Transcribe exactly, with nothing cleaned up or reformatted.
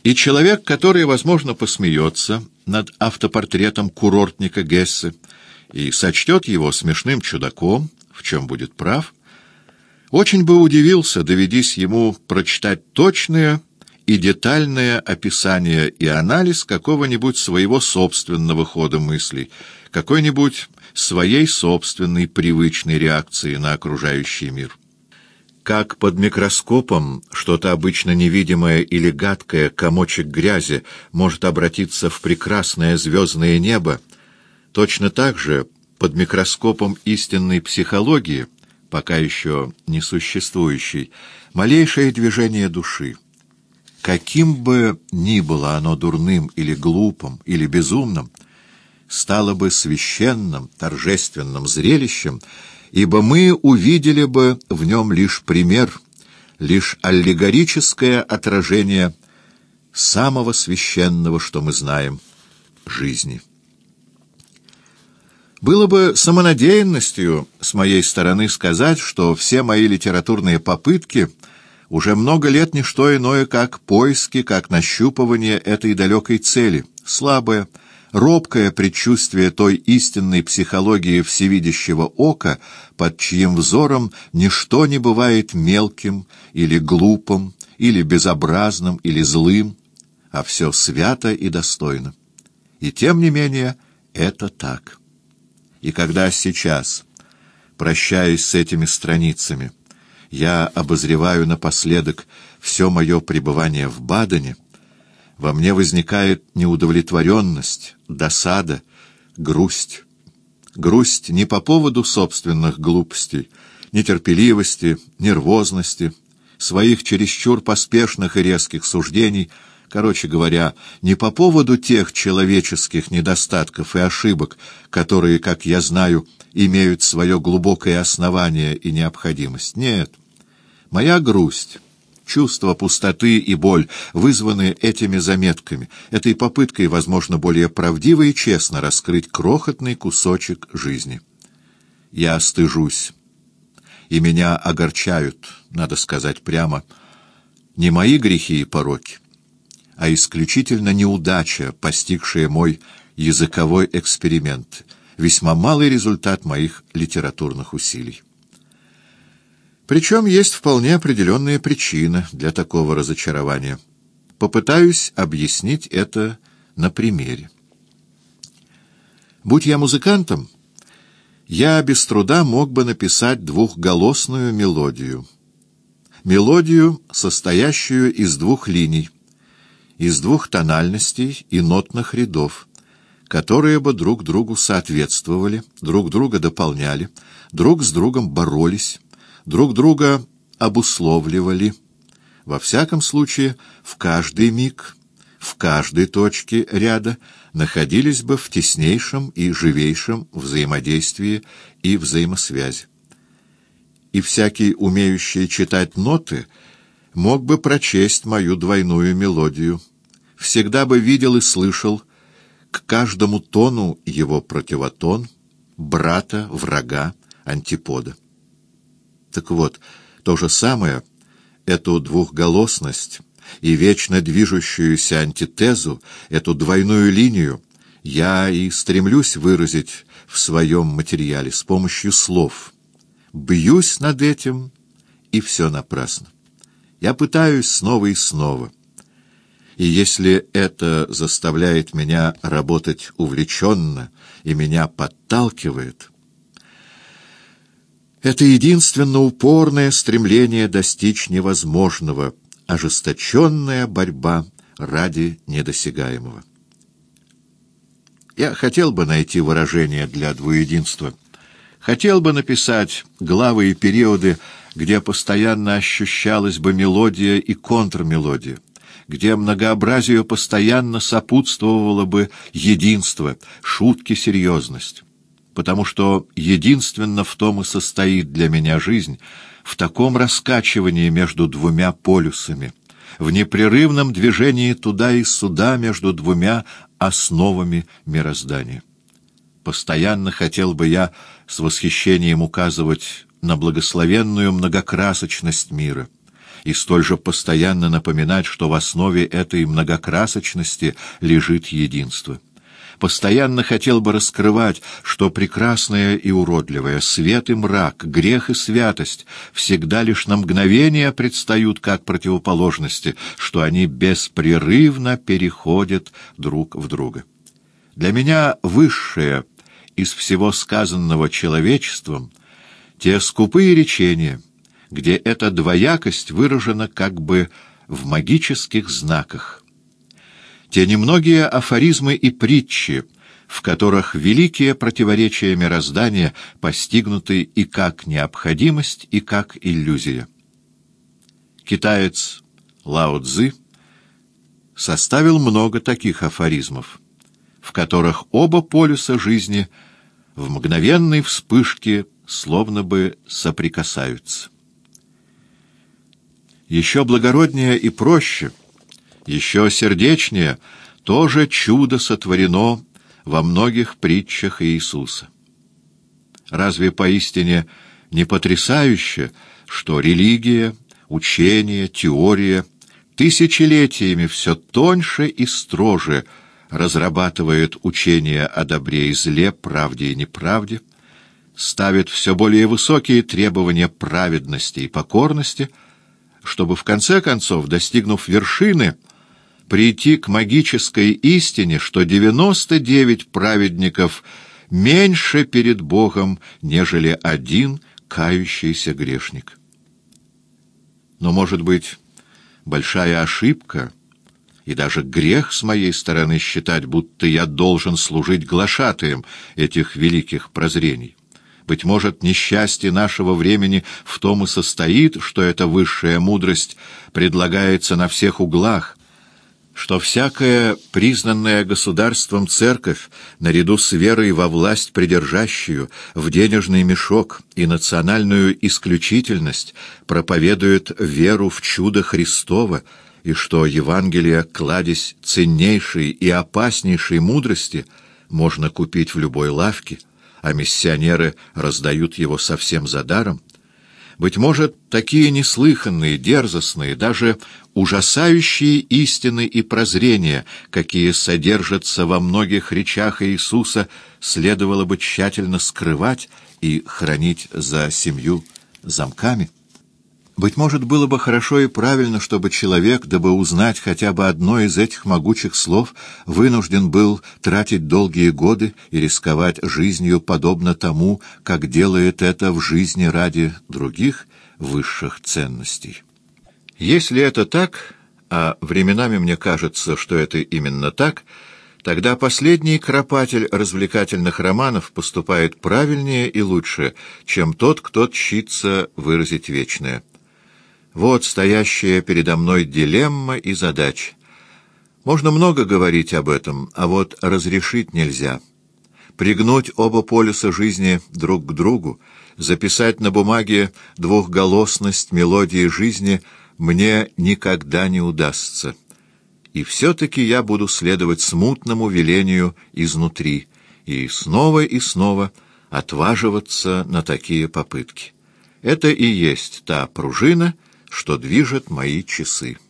И человек, который, возможно, посмеется над автопортретом курортника Гессе и сочтет его смешным чудаком, в чем будет прав, очень бы удивился, доведись ему прочитать точное и детальное описание и анализ какого-нибудь своего собственного хода мыслей, какой-нибудь своей собственной привычной реакции на окружающий мир. Как под микроскопом что-то обычно невидимое или гадкое, комочек грязи, может обратиться в прекрасное звездное небо, точно так же под микроскопом истинной психологии, пока еще не существующей, малейшее движение души, каким бы ни было оно дурным или глупым или безумным, стало бы священным, торжественным зрелищем, ибо мы увидели бы в нем лишь пример, лишь аллегорическое отражение самого священного, что мы знаем, жизни. Было бы самонадеянностью с моей стороны сказать, что все мои литературные попытки уже много лет не что иное, как поиски, как нащупывание этой далекой цели, слабое, робкое предчувствие той истинной психологии всевидящего ока, под чьим взором ничто не бывает мелким или глупым, или безобразным, или злым, а все свято и достойно. И тем не менее это так. И когда сейчас, прощаясь с этими страницами, я обозреваю напоследок все мое пребывание в Бадене, во мне возникает неудовлетворенность, досада, грусть. Грусть не по поводу собственных глупостей, нетерпеливости, нервозности, своих чересчур поспешных и резких суждений, короче говоря, не по поводу тех человеческих недостатков и ошибок, которые, как я знаю, имеют свое глубокое основание и необходимость. Нет, моя грусть, чувство пустоты и боль вызваны этими заметками, этой попыткой, возможно, более правдиво и честно раскрыть крохотный кусочек жизни. Я стыжусь, и меня огорчают, надо сказать прямо, не мои грехи и пороки, а исключительно неудача, постигшая мой языковой эксперимент, весьма малый результат моих литературных усилий. Причем есть вполне определенная причина для такого разочарования. Попытаюсь объяснить это на примере. Будь я музыкантом, я без труда мог бы написать двухголосную мелодию. Мелодию, состоящую из двух линий, из двух тональностей и нотных рядов, которые бы друг другу соответствовали, друг друга дополняли, друг с другом боролись, друг друга обусловливали. Во всяком случае, в каждый миг, в каждой точке ряда находились бы в теснейшем и живейшем взаимодействии и взаимосвязи. И всякий, умеющий читать ноты, мог бы прочесть мою двойную мелодию, всегда бы видел и слышал к каждому тону его противотон, брата, врага, антипода. Так вот, то же самое, эту двухголосность и вечно движущуюся антитезу, эту двойную линию, я и стремлюсь выразить в своем материале с помощью слов. Бьюсь над этим, и все напрасно. Я пытаюсь снова и снова. И если это заставляет меня работать увлеченно и меня подталкивает, это единственно упорное стремление достичь невозможного, ожесточенная борьба ради недосягаемого. Я хотел бы найти выражение для двуединства. Хотел бы написать главы и периоды, где постоянно ощущалась бы мелодия и контрмелодия, где многообразию постоянно сопутствовало бы единство, шутки, серьезность. Потому что единственно в том и состоит для меня жизнь, в таком раскачивании между двумя полюсами, в непрерывном движении туда и сюда между двумя основами мироздания. Постоянно хотел бы я с восхищением указывать на благословенную многокрасочность мира и столь же постоянно напоминать, что в основе этой многокрасочности лежит единство. Постоянно хотел бы раскрывать, что прекрасное и уродливое, свет и мрак, грех и святость всегда лишь на мгновение предстают как противоположности, что они беспрерывно переходят друг в друга. Для меня высшее из всего сказанного человечеством — те скупые речения, где эта двоякость выражена как бы в магических знаках. Те немногие афоризмы и притчи, в которых великие противоречия мироздания постигнуты и как необходимость, и как иллюзия. Китаец Лао Цзы составил много таких афоризмов, в которых оба полюса жизни в мгновенной вспышке словно бы соприкасаются. Еще благороднее и проще, еще сердечнее тоже чудо сотворено во многих притчах Иисуса. Разве поистине не потрясающе, что религия, учение, теория тысячелетиями все тоньше и строже разрабатывает учение о добре и зле, правде и неправде, ставит все более высокие требования праведности и покорности, чтобы в конце концов, достигнув вершины, прийти к магической истине, что девяносто девять праведников меньше перед Богом, нежели один кающийся грешник. Но, может быть, большая ошибка и даже грех с моей стороны считать, будто я должен служить глашатаем этих великих прозрений. Быть может, несчастье нашего времени в том и состоит, что эта высшая мудрость предлагается на всех углах, что всякая признанная государством церковь, наряду с верой во власть придержащую, в денежный мешок и национальную исключительность, проповедует веру в чудо Христово, и что Евангелие, кладезь ценнейшей и опаснейшей мудрости, можно купить в любой лавке, а миссионеры раздают его совсем за даром. Быть может, такие неслыханные, дерзостные, даже ужасающие истины и прозрения, какие содержатся во многих речах Иисуса, следовало бы тщательно скрывать и хранить за семью замками. Быть может, было бы хорошо и правильно, чтобы человек, дабы узнать хотя бы одно из этих могучих слов, вынужден был тратить долгие годы и рисковать жизнью, подобно тому, как делает это в жизни ради других высших ценностей. Если это так, а временами мне кажется, что это именно так, тогда последний кропатель развлекательных романов поступает правильнее и лучше, чем тот, кто тщится выразить вечное. Вот стоящая передо мной дилемма и задача. Можно много говорить об этом, а вот разрешить нельзя. Пригнуть оба полюса жизни друг к другу, записать на бумаге двухголосность мелодии жизни мне никогда не удастся. И все-таки я буду следовать смутному велению изнутри и снова и снова отваживаться на такие попытки. Это и есть та пружина, что движет мои часы.